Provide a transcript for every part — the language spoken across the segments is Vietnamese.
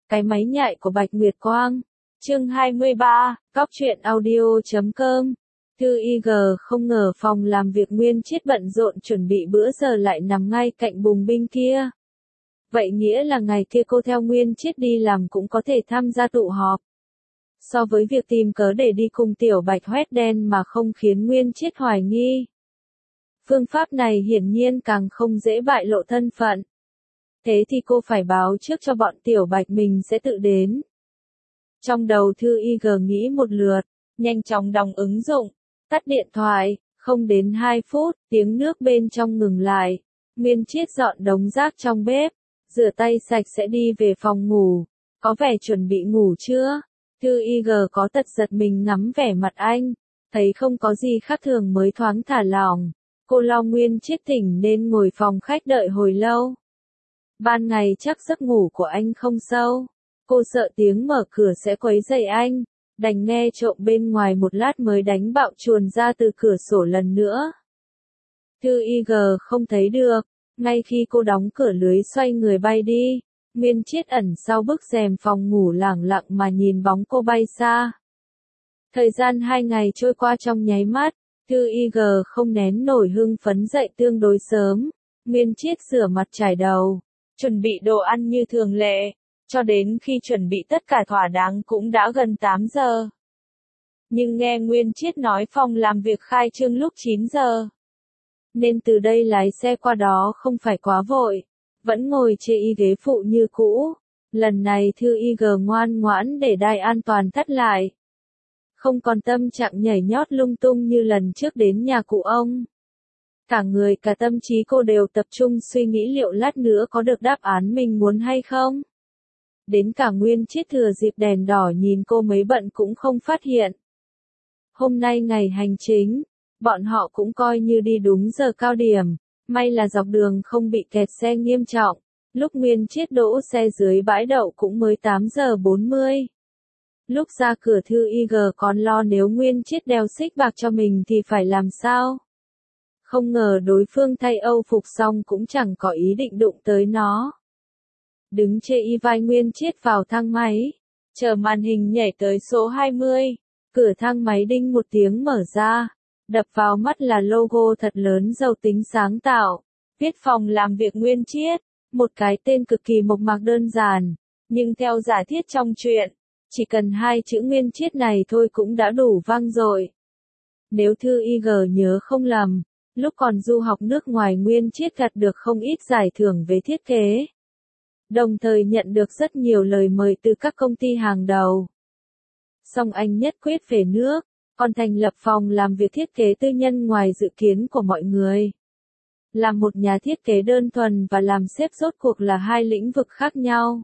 Cái máy nhại của Bạch Nguyệt Quang. Chương 23, Cóc truyện audio.com. Thư IG không ngờ phòng làm việc Nguyên Chiết bận rộn chuẩn bị bữa giờ lại nằm ngay cạnh bùng binh kia. Vậy nghĩa là ngày kia cô theo Nguyên Chiết đi làm cũng có thể tham gia tụ họp. So với việc tìm cớ để đi cùng tiểu Bạch hoét đen mà không khiến Nguyên Chiết hoài nghi. Phương pháp này hiển nhiên càng không dễ bại lộ thân phận. Thế thì cô phải báo trước cho bọn tiểu Bạch mình sẽ tự đến. Trong đầu Thư IG nghĩ một lượt, nhanh chóng đóng ứng dụng, tắt điện thoại, không đến 2 phút, tiếng nước bên trong ngừng lại. Nguyên Chiết dọn đống rác trong bếp, rửa tay sạch sẽ đi về phòng ngủ, có vẻ chuẩn bị ngủ chưa? Thư IG có tật giật mình ngắm vẻ mặt anh, thấy không có gì khác thường mới thoáng thả lỏng. Cô lo Nguyên Chiết tỉnh nên ngồi phòng khách đợi hồi lâu. Ban ngày chắc giấc ngủ của anh không sâu. Cô sợ tiếng mở cửa sẽ quấy rầy anh, đành nghe trộm bên ngoài một lát mới đánh bạo chuồn ra từ cửa sổ lần nữa. Thư IG không thấy được, ngay khi cô đóng cửa lưới xoay người bay đi, Nguyên Chiết ẩn sau bức rèm phòng ngủ lẳng lặng mà nhìn bóng cô bay xa. Thời gian 2 ngày trôi qua trong nháy mắt, Thư IG không nén nổi hưng phấn dậy tương đối sớm. Nguyên Chiết rửa mặt chải đầu, chuẩn bị đồ ăn như thường lệ, cho đến khi chuẩn bị tất cả thỏa đáng cũng đã gần 8 giờ. Nhưng nghe Nguyên Chiết nói phòng làm việc khai trương lúc 9 giờ. Nên từ đây lái xe qua đó không phải quá vội, vẫn ngồi chê y ghế phụ như cũ. Lần này Thư IG ngoan ngoãn để đai an toàn thắt lại. Không còn tâm trạng nhảy nhót lung tung như lần trước đến nhà cụ ông. Cả người cả tâm trí cô đều tập trung suy nghĩ liệu lát nữa có được đáp án mình muốn hay không. Đến cả Nguyên Chiết thừa dịp đèn đỏ nhìn cô mấy bận cũng không phát hiện. Hôm nay ngày hành chính, bọn họ cũng coi như đi đúng giờ cao điểm, may là dọc đường không bị kẹt xe nghiêm trọng. Lúc Nguyên Chiết đỗ xe dưới bãi đậu cũng mới 8 giờ 40. Lúc ra cửa Thư IG còn lo nếu Nguyên Chiết đeo xích bạc cho mình thì phải làm sao. Không ngờ đối phương thay Âu phục xong cũng chẳng có ý định đụng tới nó. Đứng chê y vai Nguyên Chiết vào thang máy, chờ màn hình nhảy tới số 20, cửa thang máy đinh một tiếng mở ra, đập vào mắt là logo thật lớn giàu tính sáng tạo, viết phòng làm việc Nguyên Chiết, một cái tên cực kỳ mộc mạc đơn giản, nhưng theo giả thiết trong truyện, chỉ cần 2 chữ Nguyên Chiết này thôi cũng đã đủ vang dội. Nếu Thư IG nhớ không lầm, lúc còn du học nước ngoài Nguyên Chiết gặt được không ít giải thưởng về thiết kế. Đồng thời nhận được rất nhiều lời mời từ các công ty hàng đầu. Song anh nhất quyết về nước, còn thành lập phòng làm việc thiết kế tư nhân ngoài dự kiến của mọi người. Làm một nhà thiết kế đơn thuần và làm sếp rốt cuộc là 2 lĩnh vực khác nhau.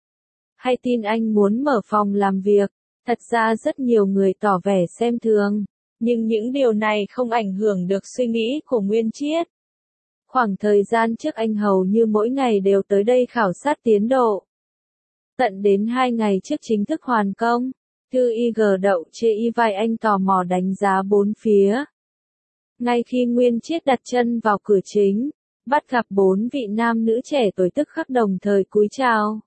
Hay tin anh muốn mở phòng làm việc, thật ra rất nhiều người tỏ vẻ xem thường, nhưng những điều này không ảnh hưởng được suy nghĩ của Nguyên Chiết. Khoảng thời gian trước anh hầu như mỗi ngày đều tới đây khảo sát tiến độ. Tận đến 2 ngày trước chính thức hoàn công, Thư IG đậu chê y vai anh tò mò đánh giá bốn phía. Ngay khi Nguyên Chiết đặt chân vào cửa chính, bắt gặp 4 vị nam nữ trẻ tuổi tức khắc đồng thời cúi chào.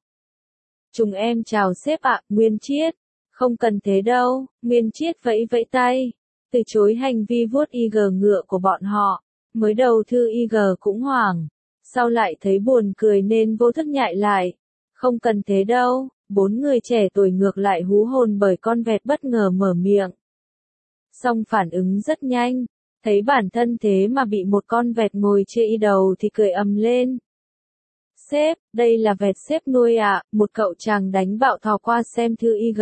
Chúng em chào sếp ạ, Nguyên Chiết. Không cần thế đâu, Nguyên Chiết vẫy vẫy tay, từ chối hành vi vuốt IG ngựa của bọn họ. Mới đầu Thư IG cũng hoảng, sau lại thấy buồn cười nên vô thức nhại lại. Không cần thế đâu, 4 người trẻ tuổi ngược lại hú hồn bởi con vẹt bất ngờ mở miệng. Song phản ứng rất nhanh, thấy bản thân thế mà bị một con vẹt ngồi chê y đầu thì cười ầm lên. Sếp, đây là vẹt sếp nuôi ạ, một cậu chàng đánh bạo thò qua xem Thư IG.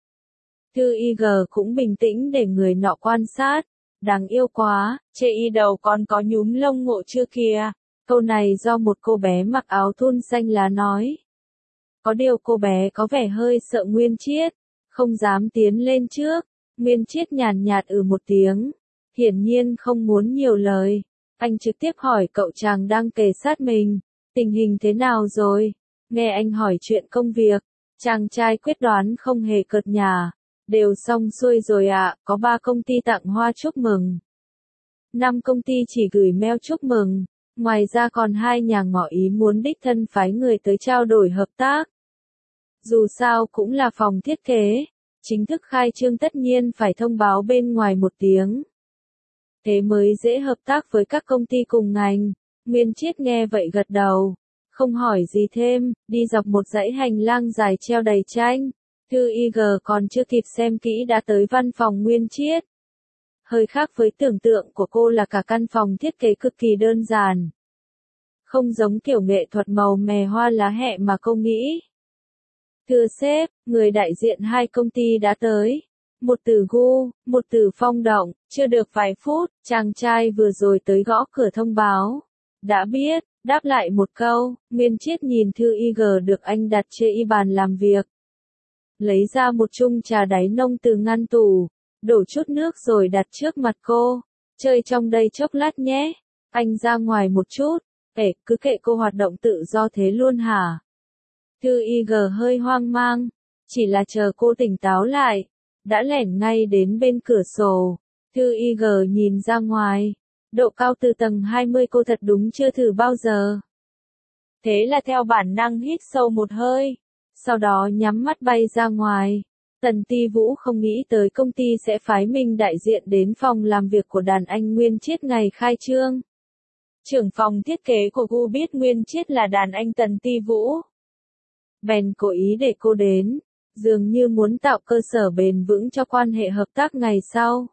Thư IG cũng bình tĩnh để người nọ quan sát. Đáng yêu quá, chê y đầu còn có nhúm lông ngộ chưa kìa. Câu này do một cô bé mặc áo thun xanh lá nói. Có điều cô bé có vẻ hơi sợ Nguyên Chiết, không dám tiến lên trước. Nguyên Chiết nhàn nhạt một tiếng, hiển nhiên không muốn nhiều lời. Anh trực tiếp hỏi cậu chàng đang kề sát mình, tình hình thế nào rồi? Nghe anh hỏi chuyện công việc, chàng trai quyết đoán không hề cợt nhả. Đều xong xuôi rồi ạ, có 3 công ty tặng hoa chúc mừng. 5 công ty chỉ gửi mail chúc mừng, ngoài ra còn 2 nhà ngỏ ý muốn đích thân phái người tới trao đổi hợp tác. Dù sao cũng là phòng thiết kế, chính thức khai trương tất nhiên phải thông báo bên ngoài một tiếng. Thế mới dễ hợp tác với các công ty cùng ngành. Nguyên Chiết nghe vậy gật đầu, không hỏi gì thêm, đi dọc một dãy hành lang dài treo đầy tranh. Thư IG còn chưa kịp xem kỹ đã tới văn phòng Nguyên Chiết. Hơi khác với tưởng tượng của cô là cả căn phòng thiết kế cực kỳ đơn giản. Không giống kiểu nghệ thuật màu mè hoa lá hẹ mà cô nghĩ. Thưa sếp, người đại diện hai công ty đã tới. Một từ Gu, một từ Phong động, chưa được vài phút, chàng trai vừa rồi tới gõ cửa thông báo. Đã biết, đáp lại một câu, Nguyên Chiết nhìn thư IG được anh đặt trên bàn làm việc. Lấy ra một chung trà đáy nông từ ngăn tủ, đổ chút nước rồi đặt trước mặt cô. Chơi trong đây chốc lát nhé, anh ra ngoài một chút. Cứ kệ cô hoạt động tự do thế luôn hả? Thư IG hơi hoang mang, chỉ là chờ cô tỉnh táo lại, đã lẻn ngay đến bên cửa sổ. Thư IG nhìn ra ngoài, độ cao từ tầng 20 cô thật đúng chưa thử bao giờ. Thế là theo bản năng hít sâu một hơi, sau đó nhắm mắt bay ra ngoài. Tần Ti Vũ không nghĩ tới công ty sẽ phái mình đại diện đến phòng làm việc của đàn anh Nguyên Chiết ngày khai trương. Trưởng phòng thiết kế của Gu biết Nguyên Chiết là đàn anh Tần Ti Vũ. Bèn cố ý để cô đến, dường như muốn tạo cơ sở bền vững cho quan hệ hợp tác ngày sau.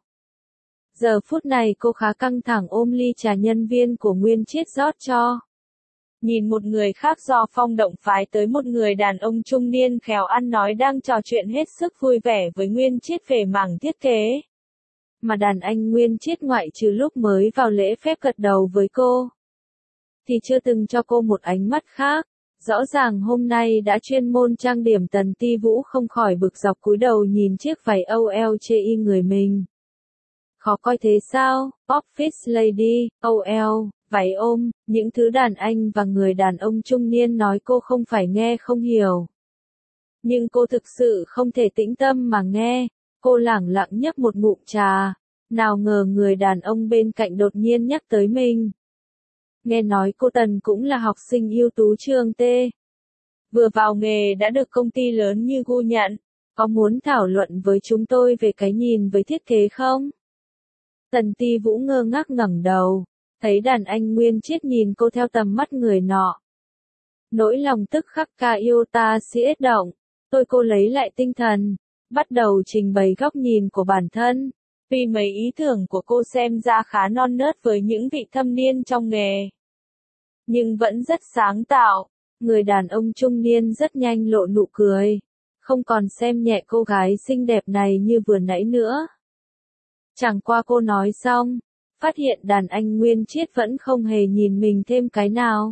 Giờ phút này cô khá căng thẳng ôm ly trà nhân viên của Nguyên Chiết rót cho. Nhìn một người khác do Phong động phái tới một người đàn ông trung niên khéo ăn nói đang trò chuyện hết sức vui vẻ với Nguyên Chiết về mảng thiết kế. Mà đàn anh Nguyên Chiết ngoại trừ lúc mới vào lễ phép gật đầu với cô, thì chưa từng cho cô một ánh mắt khác. Rõ ràng hôm nay đã chuyên môn trang điểm. Tần Ti Vũ không khỏi bực dọc cúi đầu nhìn chiếc váy OL chê y người mình. Khó coi thế sao, office lady, OL, váy ôm, những thứ đàn anh và người đàn ông trung niên nói cô không phải nghe không hiểu. Nhưng cô thực sự không thể tĩnh tâm mà nghe, cô lẳng lặng nhấp một ngụm trà, nào ngờ người đàn ông bên cạnh đột nhiên nhắc tới mình. Nghe nói cô Tần cũng là học sinh ưu tú trường T. Vừa vào nghề đã được công ty lớn như Gu nhận, có muốn thảo luận với chúng tôi về cái nhìn với thiết kế không? Tần Ti Vũ ngơ ngác ngẩng đầu, thấy đàn anh Nguyên Chiết nhìn cô theo tầm mắt người nọ. Nỗi lòng tức khắc ca yêu ta siết động, cô lấy lại tinh thần, bắt đầu trình bày góc nhìn của bản thân. Vì mấy ý tưởng của cô xem ra khá non nớt với những vị thâm niên trong nghề, nhưng vẫn rất sáng tạo. Người đàn ông trung niên rất nhanh lộ nụ cười, không còn xem nhẹ cô gái xinh đẹp này như vừa nãy nữa. Chẳng qua cô nói xong, phát hiện đàn anh Nguyên Chiết vẫn không hề nhìn mình thêm cái nào.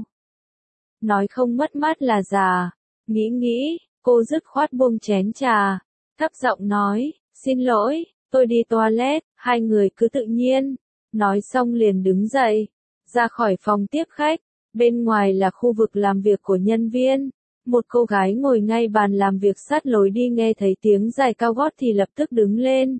Nói không mất mát là già, nghĩ, cô dứt khoát buông chén trà, thấp giọng nói, xin lỗi, tôi đi toilet, hai người cứ tự nhiên. Nói xong liền đứng dậy, ra khỏi phòng tiếp khách. Bên ngoài là khu vực làm việc của nhân viên. Một cô gái ngồi ngay bàn làm việc sát lối đi nghe thấy tiếng giày cao gót thì lập tức đứng lên.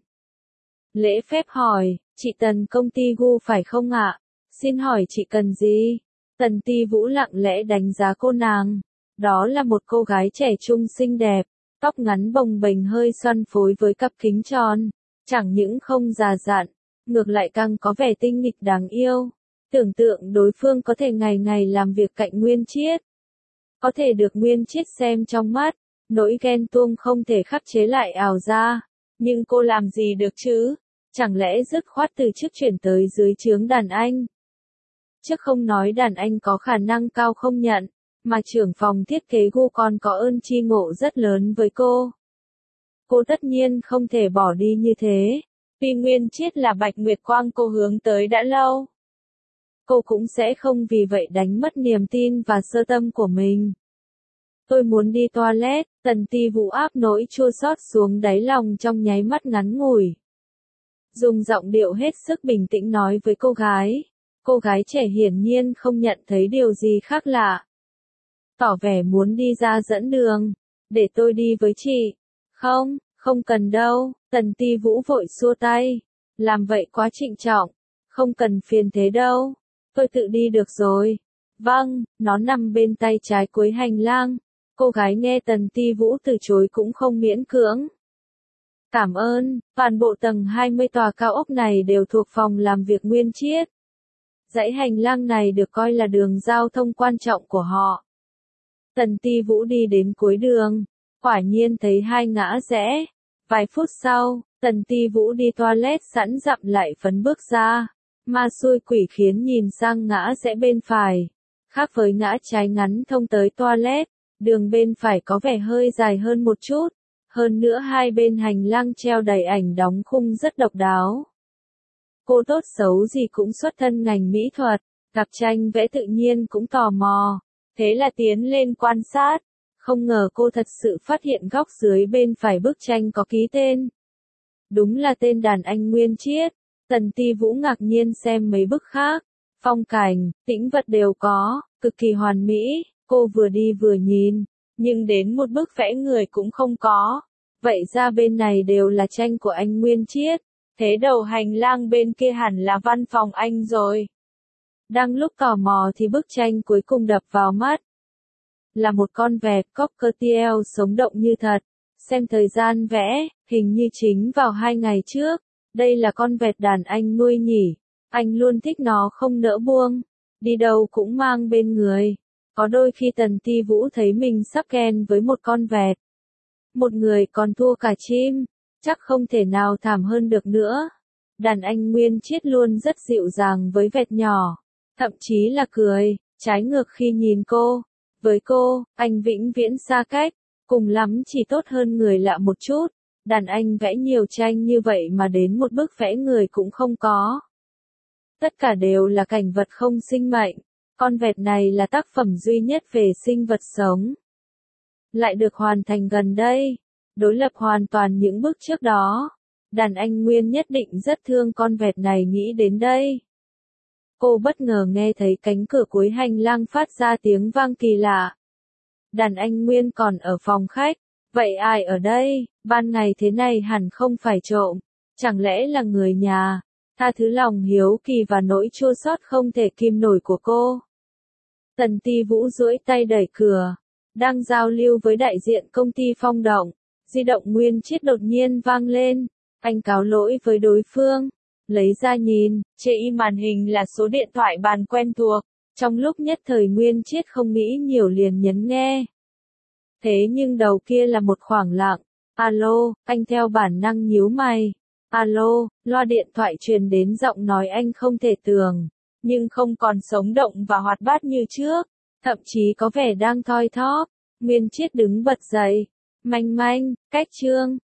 Lễ phép hỏi, chị Tần công ty Gu phải không ạ? Xin hỏi chị cần gì? Tần Ti Vũ lặng lẽ đánh giá cô nàng. Đó là một cô gái trẻ trung xinh đẹp, tóc ngắn bồng bềnh hơi xoăn phối với cặp kính tròn. Chẳng những không già dặn, ngược lại càng có vẻ tinh nghịch đáng yêu. Tưởng tượng đối phương có thể ngày ngày làm việc cạnh Nguyên Chiết, có thể được Nguyên Chiết xem trong mắt, nỗi ghen tuông không thể khắc chế lại ào ra. Nhưng cô làm gì được chứ? Chẳng lẽ dứt khoát từ chức chuyển tới dưới trướng đàn anh? Chứ không nói đàn anh có khả năng cao không nhận, mà trưởng phòng thiết kế Gu còn có ơn tri ngộ rất lớn với cô. Cô tất nhiên không thể bỏ đi như thế, vì Nguyên Chiết là bạch nguyệt quang cô hướng tới đã lâu. Cô cũng sẽ không vì vậy đánh mất niềm tin và sơ tâm của mình. Tôi muốn đi toilet. Tần Ti Vũ áp nỗi chua xót xuống đáy lòng trong nháy mắt ngắn ngủi. Dùng giọng điệu hết sức bình tĩnh nói với cô gái. Cô gái trẻ hiển nhiên không nhận thấy điều gì khác lạ. Tỏ vẻ muốn đi ra dẫn đường. Để tôi đi với chị. Không cần đâu. Tần Ti Vũ vội xua tay. Làm vậy quá trịnh trọng. Không cần phiền thế đâu. Tôi tự đi được rồi. Vâng, nó nằm bên tay trái cuối hành lang. Cô gái nghe Tần Ti Vũ từ chối cũng không miễn cưỡng. Cảm ơn, toàn bộ tầng 20 tòa cao ốc này đều thuộc phòng làm việc Nguyên Chiết. Dãy hành lang này được coi là đường giao thông quan trọng của họ. Tần Ti Vũ đi đến cuối đường, quả nhiên thấy hai ngã rẽ. Vài phút sau, Tần Ti Vũ đi toilet sẵn dặm lại phấn bước ra. Ma xui quỷ khiến nhìn sang ngã rẽ bên phải. Khác với ngã trái ngắn thông tới toilet, đường bên phải có vẻ hơi dài hơn một chút. Hơn nữa hai bên hành lang treo đầy ảnh đóng khung rất độc đáo. Cô tốt xấu gì cũng xuất thân ngành mỹ thuật, gặp tranh vẽ tự nhiên cũng tò mò. Thế là tiến lên quan sát. Không ngờ cô thật sự phát hiện góc dưới bên phải bức tranh có ký tên. Đúng là tên đàn anh Nguyên Chiết. Tần Ti Vũ ngạc nhiên xem mấy bức khác. Phong cảnh, tĩnh vật đều có, cực kỳ hoàn mỹ. Cô vừa đi vừa nhìn, nhưng đến một bức vẽ người cũng không có. Vậy ra bên này đều là tranh của anh Nguyên Chiết. Thế đầu hành lang bên kia hẳn là văn phòng anh rồi. Đang lúc tò mò thì bức tranh cuối cùng đập vào mắt. Là một con vẹt cockatiel sống động như thật. Xem thời gian vẽ, hình như chính vào 2 ngày trước. Đây là con vẹt đàn anh nuôi nhỉ. Anh luôn thích nó không nỡ buông. Đi đâu cũng mang bên người. Có đôi khi Tần Ti Vũ thấy mình sắp quen với một con vẹt. Một người còn thua cả chim. Chắc không thể nào thảm hơn được nữa. Đàn anh Nguyên Chiết luôn rất dịu dàng với vẹt nhỏ. Thậm chí là cười, trái ngược khi nhìn cô. Với cô, anh vĩnh viễn xa cách, cùng lắm chỉ tốt hơn người lạ một chút. Đàn anh vẽ nhiều tranh như vậy mà đến một bức vẽ người cũng không có. Tất cả đều là cảnh vật không sinh mệnh. Con vẹt này là tác phẩm duy nhất về sinh vật sống. Lại được hoàn thành gần đây. Đối lập hoàn toàn những bức trước đó. Đàn anh Nguyên nhất định rất thương con vẹt này nghĩ đến đây. Cô bất ngờ nghe thấy cánh cửa cuối hành lang phát ra tiếng vang kỳ lạ. Đàn anh Nguyên còn ở phòng khách. Vậy ai ở đây? Ban ngày thế này hẳn không phải trộm. Chẳng lẽ là người nhà? Tha thứ lòng hiếu kỳ và nỗi chua xót không thể kìm nổi của cô. Tần Ti Vũ duỗi tay đẩy cửa. Đang giao lưu với đại diện công ty Phong Động. Di động Nguyên Chiết đột nhiên vang lên. Anh cáo lỗi với đối phương. Lấy ra nhìn, trên màn hình là số điện thoại bàn quen thuộc. Trong lúc nhất thời Nguyên Chiết không nghĩ nhiều liền nhấn nghe. Thế nhưng đầu kia là một khoảng lặng. Alo, anh theo bản năng nhíu mày. Alo, loa điện thoại truyền đến giọng nói anh không thể tưởng. Nhưng không còn sống động và hoạt bát như trước. Thậm chí có vẻ đang thoi thóp. Nguyên Chiết đứng bật dậy. Manh manh, cách trương.